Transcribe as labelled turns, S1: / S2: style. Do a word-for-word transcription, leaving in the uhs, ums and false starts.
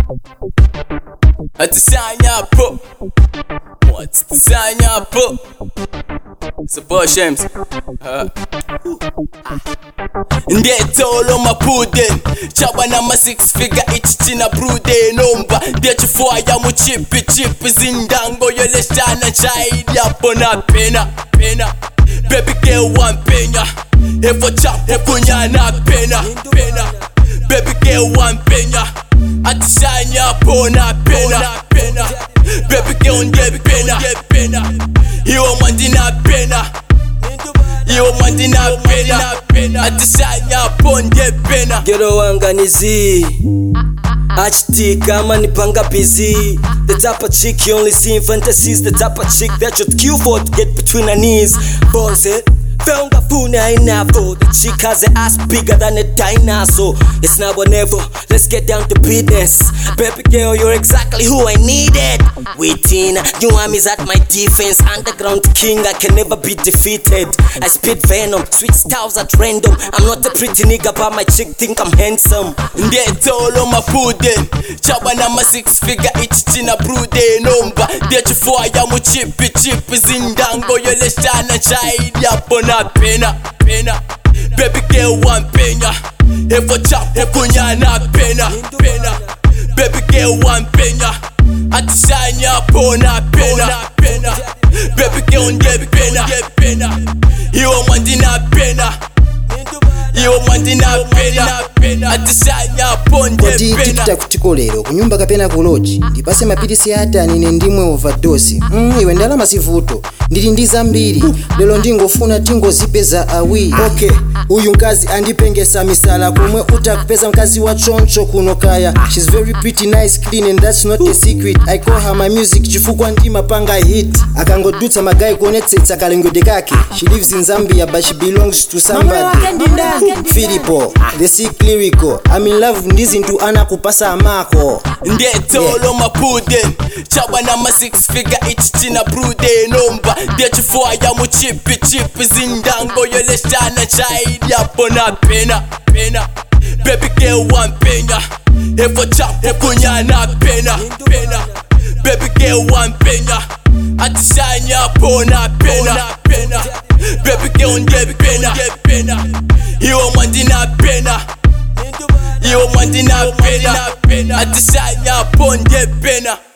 S1: Atisanya po. What's Atisanya po? It's a boy Shams. Uh. Ndetolo mapuden Chabana ma six figure each china brude Nomba Dechu fire mu chipi chipi Zindango yole shana chai Yapo na pena Pena Baby girl one pena Hefo chap hefo nyana pena Pena Baby girl one pena Atishanya po na pena Pena Baby girl nge pena Pena Iwo mandi na pena Yo mandi na pena Atishanya ponde pena
S2: Gero wanganizi H T kama nipanga busy. The type of chick you only see in fantasies. The type of chick that you'd queue for to get between her knees. Bonze Feunga funa inavo. The chick has an ass bigger than a dinosaur. It's now or never, let's get down to business. Baby girl, you're exactly who I needed. Waiting, you armies at my defense. Underground king, I can never be defeated. I spit venom, sweet styles at random. I'm not a pretty nigga, but my chick think I'm handsome.
S1: Ndetolo mapuden Chabana ma six figure each china brude Nomba Dechu fire mu chipi chipi Zindango yole shana chai Yapo na pena Pena Baby girl one pena Hefo chap hefo nyana pena Pena Baby girl one pena Atishanya po na pena Pena Baby girl nge pena Pena Iwo mandi na pena Iwo mandi na pena Atishanya ponde
S3: Kodi
S1: pena
S3: tikita kutiko lero kunyumba kapena kuloji ndipase mapilisi atani ne ndimwe overdose. Mm, iwe ndalama sivuto ndili ndi zambiri lero ndingofuna tingozipeza awiri. Okay, uyu mkazi andipengesa misala komwe utakupeza mkazi wa choncho kuno kaya. She's very pretty, nice, clean and that's not a secret. I call her my music chifukwa ndimapanga hit. Akangodutsa magayi kuonetsetsa kalengede kake. She lives in Zambia but she belongs to somebody. Filipo, the sick lyrical. I'm in love ndizintu anakupasa amako.
S1: Ndetolo mapuden Chabana ma six figure each china brude Nomba Dechu fire mu chipi chipi Zindango yole shana chai Yapo na pena Pena Baby girl one pena Hefo chap hefo nyana pena Pena Baby girl one pena Atishanya po na pena Pena Baby girl nge pena Iwo mandi na pena Iwo mandi na pena Atishanya ponde pena